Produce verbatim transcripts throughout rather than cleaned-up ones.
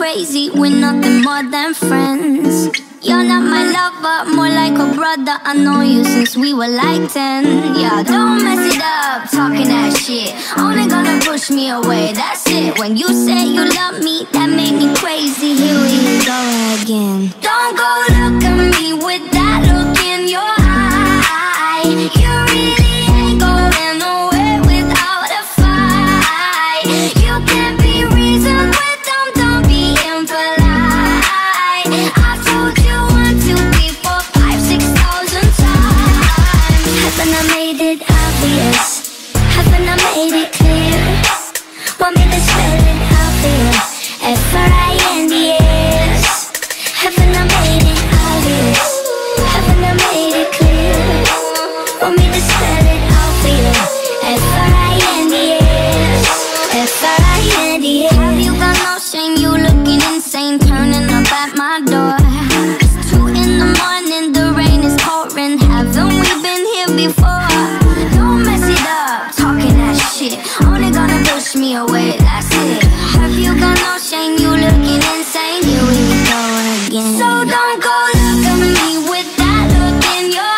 crazy, we're nothing more than friends. You're not my lover, more like a brother. I know you since we were like ten. Yeah, don't mess it up, talking that shit. Only gonna push me away, that's it. When you say you love me, that made me crazy. Here we go again. Don't go look at me with that look in your eye. You really ain't going nowhere without a fight. You can't be reasoned with them, don't be impolite. I told you one, two, three, four, five, six thousand times. Haven't I made it obvious? Haven't I made it clear? Want me to spell it out for you? F R I N D S. Haven't I made it obvious? Haven't I made it clear? Want me to spell it out for you? F R I N D S. F R I N D S. Have you got no shame? You looking insane, turning up at my door. It's two in the morning, the rain is pouring. Haven't we been here before? Don't mess it up, talking that shit. Only gonna push me away, that's it. Have you got no shame? You looking insane. Here we go again. So don't go look at me with that look in your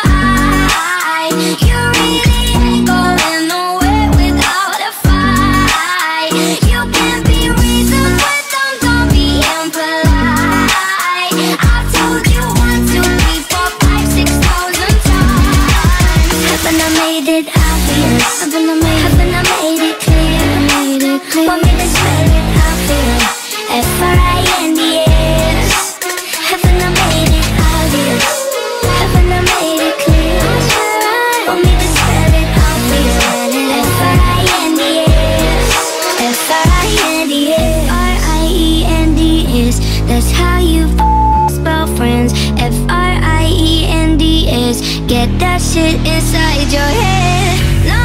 eye. You really ain't going nowhere without a fight. You can't be reasoned with them, don't be impolite. I told you one, two, three, four, five, six thousand times. Haven't I made it obvious? Haven't I made, haven't I made it clear? Made it clear. Want me to spell it out for you? F R I N D S. Haven't I made it obvious? Haven't I made it clear? Want me to spell it out for you? F R I N D S. F R I N D S. R I E N D S. That's how you f spell friends. F R I E N D S. Get that shit inside your head. No,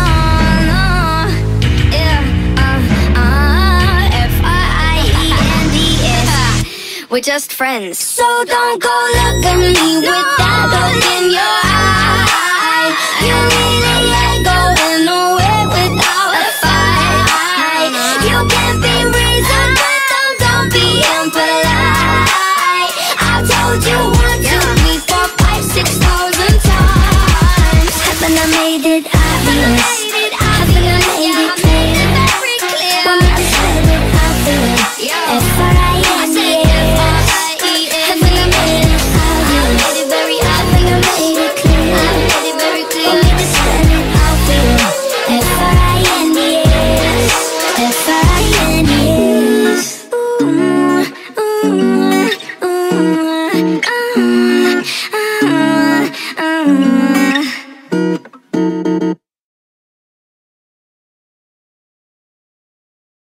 no, yeah, uh, uh, F R I E N D S. We're just friends. So don't go look at me with that look in your eye. You really ain't going nowhere without a fight. You can't be reasoned with them, don't be impolite. I told you one, two, three, four, five, six thousand times. Haven't I made it obvious? Haven't I made it clear? Want me to spell it out for you? F R I N D S. Haven't I made it obvious? Haven't I made it clear? Want me to spell it out for you? F R I N D S. F R I N D S. Ooh, ooh, ooh, ooh, ooh, ooh.